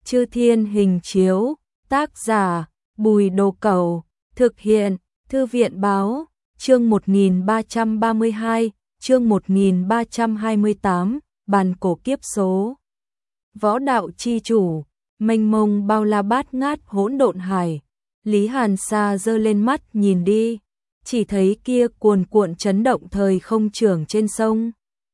Chư Thiên Hình Chiếu, tác giả Bùi Đồ Cẩu, thực hiện Thư viện Báo, chương 1332, chương 1328, bàn cổ kiếp số. Võ đạo chi chủ, mênh mông bao la bát ngát hỗn độn hải. Lý Hàn Sa giơ lên mắt nhìn đi, chỉ thấy kia cuồn cuộn chấn động thời không trưởng trên sông.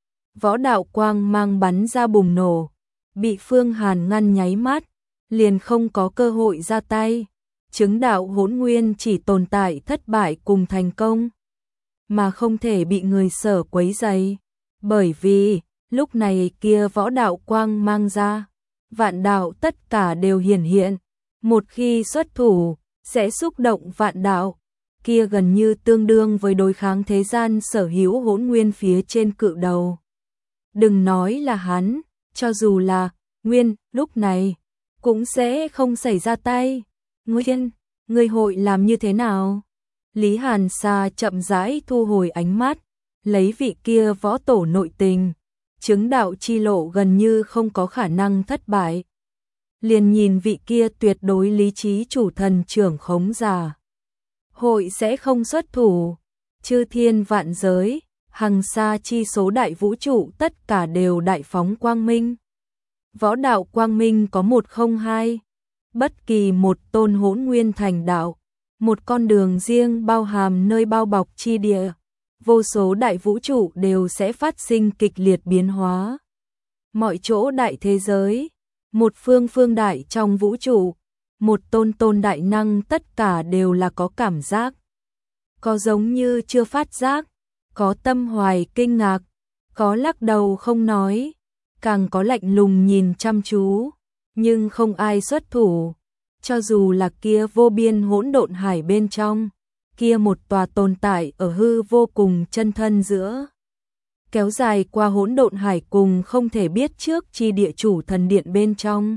Võ đạo quang mang bắn ra bùng nổ, bị Phương Hàn ngăn nháy mắt, liền không có cơ hội ra tay. Chứng đạo hỗn nguyên chỉ tồn tại thất bại cùng thành công, mà không thể bị người sở quấy rầy, bởi vì lúc này kia võ đạo quang mang ra, vạn đạo tất cả đều hiển hiện, một khi xuất thủ sẽ xúc động vạn đạo, kia gần như tương đương với đối kháng thế gian sở hữu hỗn nguyên phía trên cự đầu. Đừng nói là hắn, cho dù là Nguyên, lúc này cũng sẽ không xảy ra tay. Nguyên, ngươi hội làm như thế nào? Lý Hàn Sa chậm rãi thu hồi ánh mắt, lấy vị kia võ tổ nội tình, chứng đạo chi lộ gần như không có khả năng thất bại. Liền nhìn vị kia tuyệt đối lý trí chủ thần trưởng khống giả, hội sẽ không xuất thủ. Chư thiên vạn giới, hằng sa chi số đại vũ trụ tất cả đều đại phóng quang minh. Võ đạo quang minh có một không hai, bất kỳ một tôn hỗn nguyên thành đạo, một con đường riêng bao hàm nơi bao bọc chi địa, vô số đại vũ trụ đều sẽ phát sinh kịch liệt biến hóa. Mọi chỗ đại thế giới, một phương phương đại trong vũ trụ, một tôn đại năng tất cả đều là có cảm giác, có giống như chưa phát giác, có tâm hoài kinh ngạc, có lắc đầu không nói, càng có lạnh lùng nhìn chăm chú, nhưng không ai xuất thủ. Cho dù là kia vô biên hỗn độn hải bên trong, kia một tòa tồn tại ở hư vô cùng chân thân giữa, kéo dài qua hỗn độn hải cùng không thể biết trước chi địa chủ thần điện bên trong,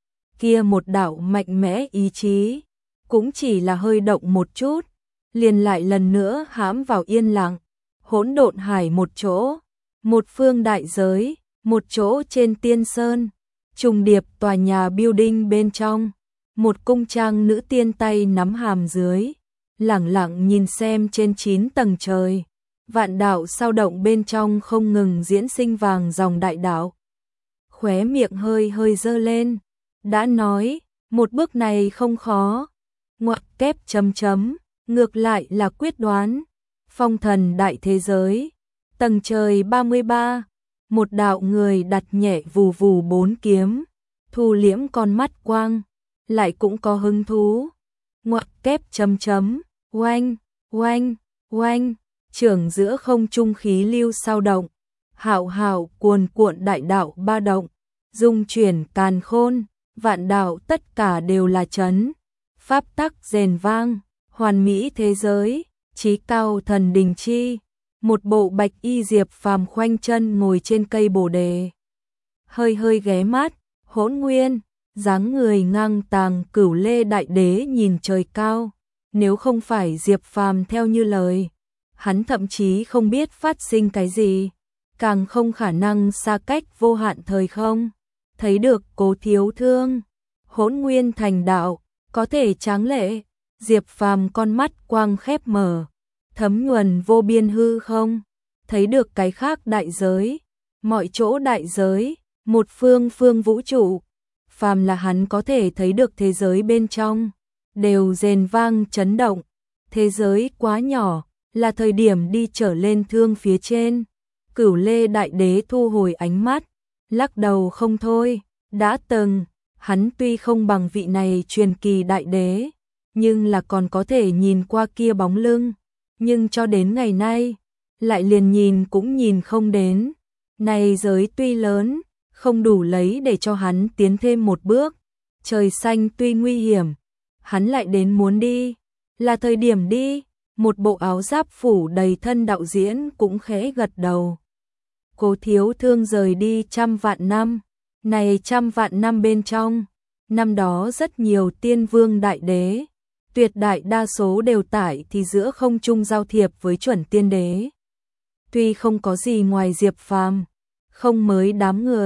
kia một đạo mạnh mẽ ý chí, cũng chỉ là hơi động một chút, liền lại lần nữa hãm vào yên lặng. Hỗn độn hải một chỗ, một phương đại giới, một chỗ trên tiên sơn, trùng điệp tòa nhà building bên trong, một cung trang nữ tiên tay nắm hàm dưới, lẳng lặng nhìn xem trên 9 tầng trời, vạn đạo sao động bên trong không ngừng diễn sinh vàng dòng đại đạo. Khóe miệng hơi hơi dơ lên, đã nói, một bước này không khó, ngoặc kép chấm chấm, ngược lại là quyết đoán. Phong thần đại thế giới, tầng trời 33, một đạo người đặt nhẹ vù vù 4 kiếm, thu liễm con mắt quang, lại cũng có hứng thú. Ngoặc kép chấm chấm, oanh, oanh, oanh, trưởng giữa không trung khí lưu sao động, hạo hạo cuồn cuộn đại đạo ba động, dung chuyển càn khôn, vạn đạo tất cả đều là chấn, pháp tắc rền vang, hoàn mỹ thế giới. Chí cao thần đình chi, một bộ bạch y Diệp Phàm khoanh chân ngồi trên cây bồ đề, hơi hơi ghé mắt, hỗn nguyên, dáng người ngang tàng Cửu Lê đại đế nhìn trời cao, nếu không phải Diệp Phàm theo như lời, hắn thậm chí không biết phát sinh cái gì, càng không khả năng xa cách vô hạn thời không, thấy được Cố Thiếu Thương, hỗn nguyên thành đạo, có thể tráng lệ. Diệp Phàm con mắt quang khép mở, thấm nhuần vô biên hư không, thấy được cái khác đại giới, mọi chỗ đại giới, một phương phương vũ trụ, phàm là hắn có thể thấy được thế giới bên trong, đều rền vang chấn động, thế giới quá nhỏ, là thời điểm đi trở lên thương phía trên. Cửu Lê đại đế thu hồi ánh mắt, lắc đầu không thôi, đã từng, hắn tuy không bằng vị này truyền kỳ đại đế, nhưng là còn có thể nhìn qua kia bóng lưng, nhưng cho đến ngày nay, lại liền nhìn cũng nhìn không đến. Này giới tuy lớn, không đủ lấy để cho hắn tiến thêm một bước, trời xanh tuy nguy hiểm, hắn lại đến muốn đi, là thời điểm đi. Một bộ áo giáp phủ đầy thân đạo diễn cũng khẽ gật đầu. Cố Thiếu Thương rời đi 100 vạn năm, này 100 vạn năm bên trong, năm đó rất nhiều tiên vương đại đế, tuyệt đại đa số đều tại thì giữa không trung giao thiệp với chuẩn tiên đế. Tuy không có gì ngoài Diệp Phàm, không mới đám người,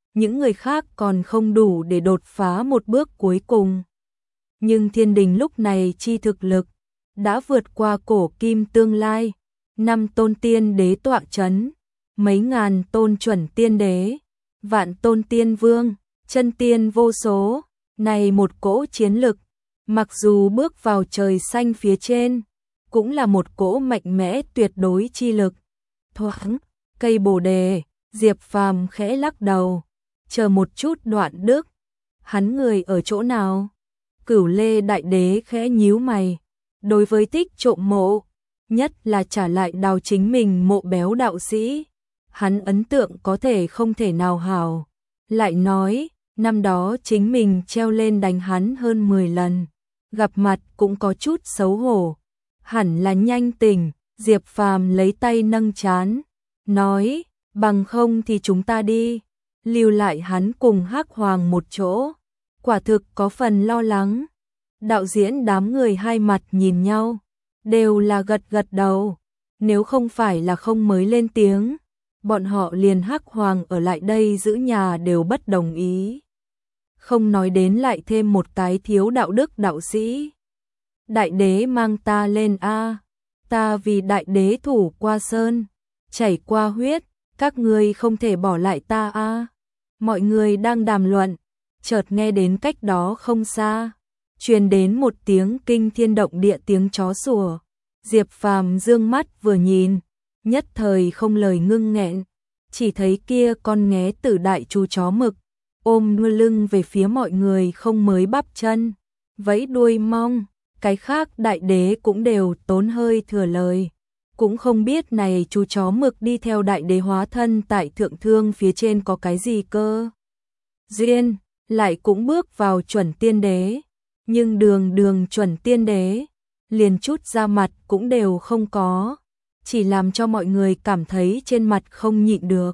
những người khác còn không đủ để đột phá một bước cuối cùng. Nhưng thiên đình lúc này chi thực lực đã vượt qua cổ kim tương lai, 5 tôn tiên đế tọa chấn, mấy ngàn tôn chuẩn tiên đế, vạn tôn tiên vương, chân tiên vô số, này một cỗ chiến lực, mặc dù bước vào trời xanh phía trên, cũng là một cỗ mạnh mẽ tuyệt đối chi lực. Thoáng, cây bồ đề, Diệp Phàm khẽ lắc đầu, chờ một chút Đoạn Đức, hắn người ở chỗ nào? Cửu Lê Đại Đế khẽ nhíu mày, đối với Tích Trộm mộ, nhất là trả lại Đào chính mình mộ béo đạo sĩ, hắn ấn tượng có thể không thể nào hảo. Lại nói, năm đó chính mình treo lên đánh hắn hơn 10 lần, gặp mặt cũng có chút xấu hổ, hẳn là nhanh tỉnh. Diệp Phàm lấy tay nâng trán, nói, bằng không thì chúng ta đi, lưu lại hắn cùng Hắc Hoàng một chỗ, quả thực có phần lo lắng. Đạo diễn đám người hai mặt nhìn nhau, đều là gật gật đầu, nếu không phải là không mới lên tiếng, bọn họ liền Hắc Hoàng ở lại đây giữ nhà đều bất đồng ý. Không nói đến lại thêm một cái thiếu đạo đức đạo sĩ. Đại đế mang ta lên a, ta vì đại đế thủ qua sơn, chảy qua huyết, các ngươi không thể bỏ lại ta a. Mọi người đang đàm luận, chợt nghe đến cách đó không xa, truyền đến một tiếng kinh thiên động địa tiếng chó sủa. Diệp Phàm dương mắt vừa nhìn, nhất thời không lời ngưng nghẹn, chỉ thấy kia con nghé tử đại chú chó mực, ôm đuôi lưng về phía mọi người không mới bắp chân, vẫy đuôi mong. Cái khác đại đế cũng đều tốn hơi thừa lời, cũng không biết này chú chó mực đi theo đại đế hóa thân tại thượng thương phía trên có cái gì cơ duyên, lại cũng bước vào chuẩn tiên đế, nhưng đường chuẩn tiên đế, liền chút ra mặt cũng đều không có, chỉ làm cho mọi người cảm thấy trên mặt không nhịn được.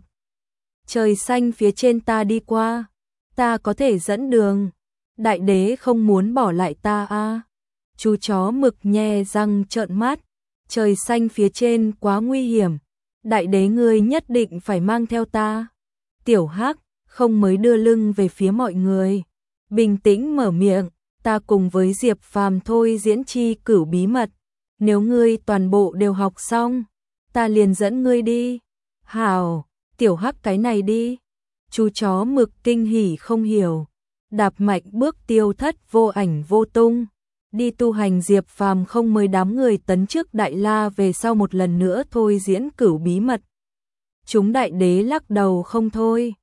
Trời xanh phía trên ta đi qua, ta có thể dẫn đường, đại đế không muốn bỏ lại ta a. Chú chó mực nhe răng trợn mắt, trời xanh phía trên quá nguy hiểm, đại đế ngươi nhất định phải mang theo ta. Tiểu Hắc không mới đưa lưng về phía mọi người, bình tĩnh mở miệng, ta cùng với Diệp Phàm thôi diễn chi cửu bí mật, nếu ngươi toàn bộ đều học xong, ta liền dẫn ngươi đi. Hảo, Tiểu Hắc cái này đi. Chú chó mực kinh hỉ không hiểu, đạp mạnh bước tiêu thất vô ảnh vô tung. Đi tu hành. Diệp Phàm không mời đám người tấn trước Đại La về sau một lần nữa thôi diễn cửu bí mật. Chúng đại đế lắc đầu không thôi.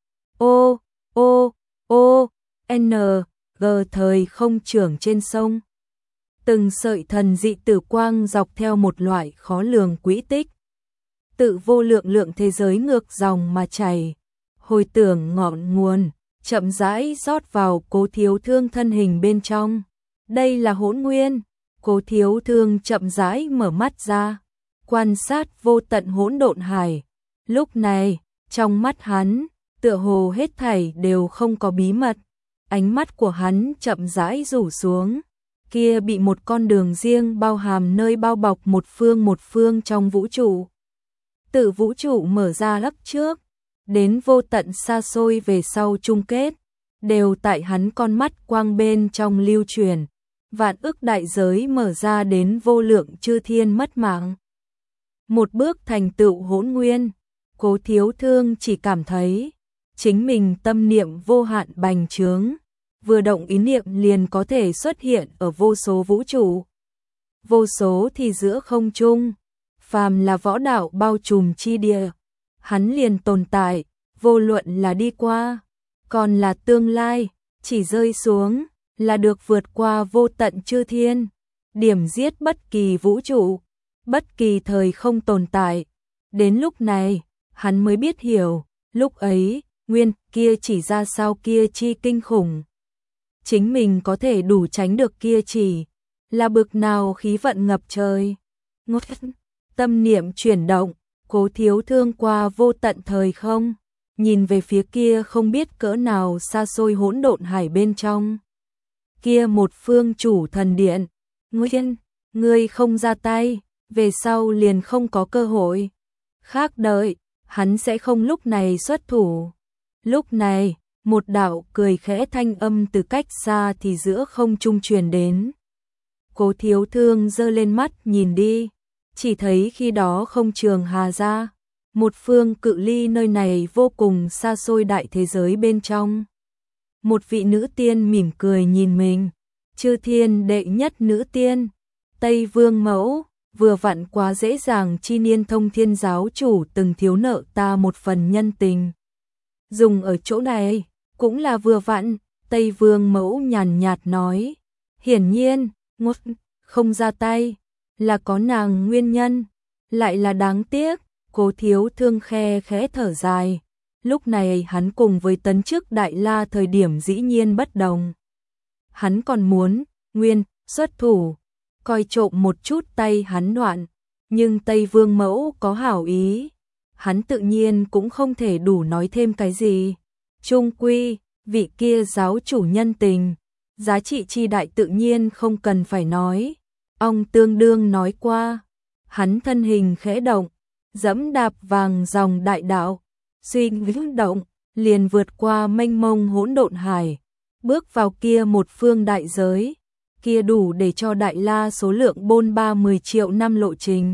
G thời không trưởng trên sông. Từng sợi thần dị tử quang dọc theo một loại khó lường quỹ tích. Tự vô lượng lượng thế giới ngược dòng mà chảy. Hồi tưởng ngọn nguồn, chậm rãi rót vào Cố Thiếu Thương thân hình bên trong. Đây là hỗn nguyên. Cố Thiếu Thương chậm rãi mở mắt ra, quan sát vô tận hỗn độn hải. Lúc này, trong mắt hắn, tựa hồ hết thảy đều không có bí mật. Ánh mắt của hắn chậm rãi rủ xuống, kia bị một con đường riêng bao hàm nơi bao bọc một phương trong vũ trụ. Tự vũ trụ mở ra lấp trước, đến vô tận xa xôi về sau chung kết, đều tại hắn con mắt quang bên trong lưu truyền. Vạn ức đại giới mở ra đến vô lượng chư thiên mất mạng. Một bước thành tựu hỗn nguyên, Cố Thiếu Thương chỉ cảm thấy chính mình tâm niệm vô hạn bành trướng, vừa động ý niệm liền có thể xuất hiện ở vô số vũ trụ. Vô số thì giữa không trung, phàm là võ đạo bao trùm chi địa, hắn liền tồn tại, vô luận là đi qua, còn là tương lai, chỉ rơi xuống là được vượt qua vô tận chư thiên, điểm giết bất kỳ vũ trụ, bất kỳ thời không tồn tại. Đến lúc này, hắn mới biết hiểu, lúc ấy, nguyên kia chỉ ra sao kia chi kinh khủng. Chính mình có thể đủ tránh được kia chỉ là bực nào khí vận ngập trời. Tâm niệm chuyển động, Cố Thiếu Thương qua vô tận thời không, nhìn về phía kia không biết cỡ nào xa xôi hỗn độn hải bên trong. Kia một phương chủ thần điện, Nguyên, ngươi không ra tay, về sau liền không có cơ hội. Khác đợi, hắn sẽ không lúc này xuất thủ. Lúc này, một đạo cười khẽ thanh âm từ cách xa thì giữa không trung truyền đến. Cố Thiếu Thương giơ lên mắt nhìn đi, chỉ thấy khi đó không Trường Hà ra, một phương cự ly nơi này vô cùng xa xôi đại thế giới bên trong. Một vị nữ tiên mỉm cười nhìn mình, chư thiên đệ nhất nữ tiên, Tây Vương mẫu, vừa vặn quá dễ dàng chi niên thông thiên giáo chủ từng thiếu nợ ta một phần nhân tình. Dùng ở chỗ này, cũng là vừa vặn, Tây Vương mẫu nhàn nhạt nói, hiển nhiên, ngốt không ra tay, là có nàng nguyên nhân, lại là đáng tiếc, Cố Thiếu Thương khe khẽ thở dài. Lúc này hắn cùng với tấn chức Đại La thời điểm dĩ nhiên bất đồng. Hắn còn muốn, nguyên, xuất thủ, coi trộm một chút tay hắn đoạn, nhưng Tây Vương mẫu có hảo ý. Hắn tự nhiên cũng không thể đủ nói thêm cái gì. Chung quy, vị kia giáo chủ nhân tình, giá trị chi đại tự nhiên không cần phải nói. Ông tương đương nói qua, hắn thân hình khẽ động, dẫm đạp vàng dòng đại đạo, suy nghĩ động, liền vượt qua mênh mông hỗn độn hải, bước vào kia một phương đại giới, kia đủ để cho Đại La số lượng bôn 30 triệu năm lộ trình.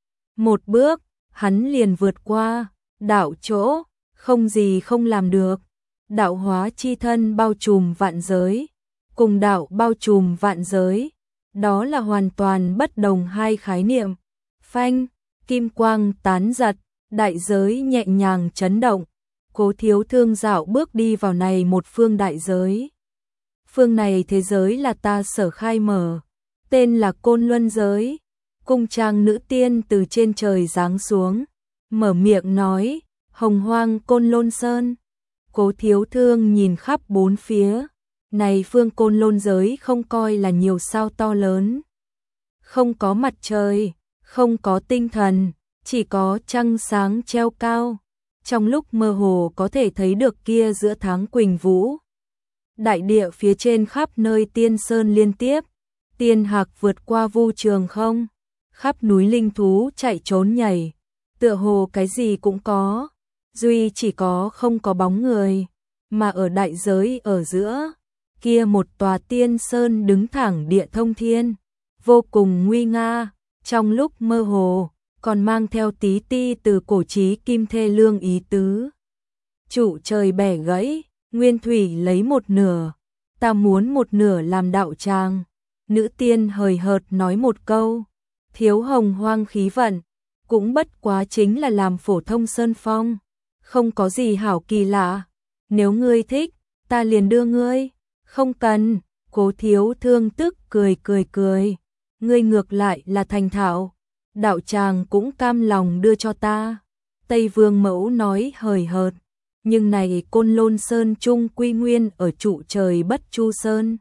Một bước, hắn liền vượt qua, đạo chỗ, không gì không làm được. Đạo hóa chi thân bao trùm vạn giới, cùng đạo bao trùm vạn giới, đó là hoàn toàn bất đồng hai khái niệm. Phanh, kim quang tán giật, đại giới nhẹ nhàng chấn động, Cố Thiếu Thương dạo bước đi vào này một phương đại giới. Phương này thế giới là ta sở khai mở, tên là Côn Luân giới. Cung trang nữ tiên từ trên trời giáng xuống, mở miệng nói, hồng hoang Côn Lôn Sơn. Cố Thiếu Thương nhìn khắp bốn phía, này phương Côn Lôn giới không coi là nhiều sao to lớn. Không có mặt trời, không có tinh thần, chỉ có trăng sáng treo cao. Trong lúc mơ hồ có thể thấy được kia giữa tháng quỳnh vũ. Đại địa phía trên khắp nơi tiên sơn liên tiếp, tiên hạc vượt qua vu trường không, khắp núi linh thú chạy trốn nhảy, tựa hồ cái gì cũng có, duy chỉ có không có bóng người, mà ở đại giới ở giữa, kia một tòa tiên sơn đứng thẳng địa thông thiên, vô cùng nguy nga, trong lúc mơ hồ, còn mang theo tí ti từ cổ chí kim thê lương ý tứ. Trụ trời bẻ gãy, nguyên thủy lấy một nửa, ta muốn một nửa làm đạo tràng. Nữ tiên hời hợt nói một câu, thiếu hồng hoang khí vận, cũng bất quá chính là làm phổ thông sơn phong, không có gì hảo kỳ lạ. Nếu ngươi thích, ta liền đưa ngươi, không cần. Cố Thiếu Thương tức cười, ngươi ngược lại là thành thạo, đạo tràng cũng cam lòng đưa cho ta. Tây Vương mẫu nói hời hợt, nhưng này Côn Lôn Sơn trung quy nguyên ở trụ trời Bất Chu Sơn.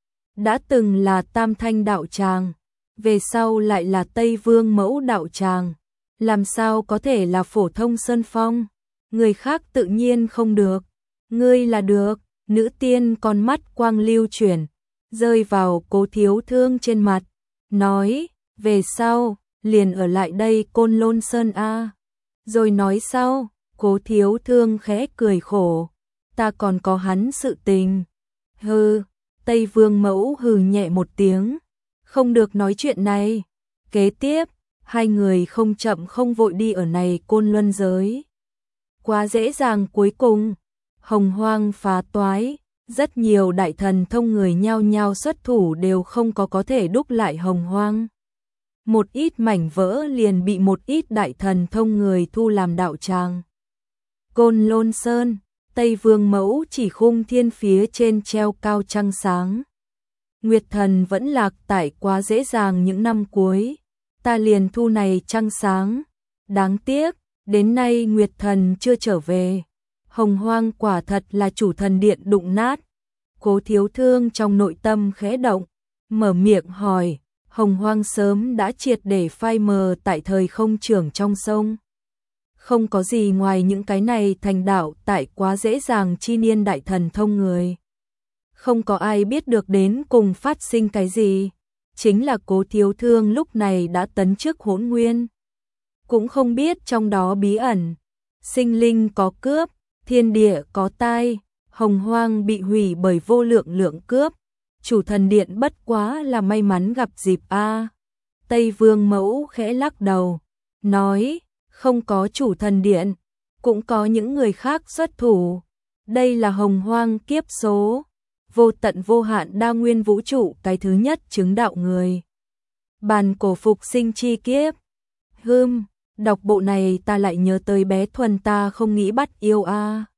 Đã từng là Tam Thanh đạo tràng, về sau lại là Tây Vương mẫu đạo tràng, làm sao có thể là phổ thông sơn phong, người khác tự nhiên không được, ngươi là được. Nữ tiên con mắt quang lưu chuyển, rơi vào Cố Thiếu Thương trên mặt, nói, về sau, liền ở lại đây Côn Lôn Sơn a. Rồi nói sau, Cố Thiếu Thương khẽ cười khổ, ta còn có hắn sự tình. Hừ, Tây Vương mẫu hừ nhẹ một tiếng, không được nói chuyện này. Kế tiếp, hai người không chậm không vội đi ở này Côn Luân giới. Quá dễ dàng, cuối cùng hồng hoang phá toái, rất nhiều đại thần thông người nhao nhao xuất thủ đều không có thể đúc lại hồng hoang. Một ít mảnh vỡ liền bị một ít đại thần thông người thu làm đạo tràng. Côn Lôn Sơn, Tây Vương mẫu chỉ khung thiên phía trên treo cao trăng sáng. Nguyệt thần vẫn lạc tại quá dễ dàng những năm cuối, ta liền thu này trăng sáng. Đáng tiếc, đến nay Nguyệt thần chưa trở về. Hồng hoang quả thật là chủ thần điện đụng nát. Cố Thiếu Thương trong nội tâm khẽ động, mở miệng hỏi, hồng hoang sớm đã triệt để phai mờ tại thời không trưởng trong sông. Không có gì ngoài những cái này thành đạo tại quá dễ dàng chi niên đại thần thông người. Không có ai biết được đến cùng phát sinh cái gì. Chính là Cố Thiếu Thương lúc này đã tấn chức hỗn nguyên. Cũng không biết trong đó bí ẩn. Sinh linh có cướp, thiên địa có tai, Hồng Hoang bị hủy bởi vô lượng lượng cướp, chủ thần điện bất quá là may mắn gặp dịp a. Tây Vương Mẫu khẽ lắc đầu, nói, không có chủ thần điện, cũng có những người khác xuất thủ. Đây là Hồng Hoang kiếp số, vô tận vô hạn đa nguyên vũ trụ cái thứ nhất chứng đạo người. Bàn cổ phục sinh chi kiếp. Đọc bộ này ta lại nhớ tới bé Thuần ta không nghĩ bắt yêu a.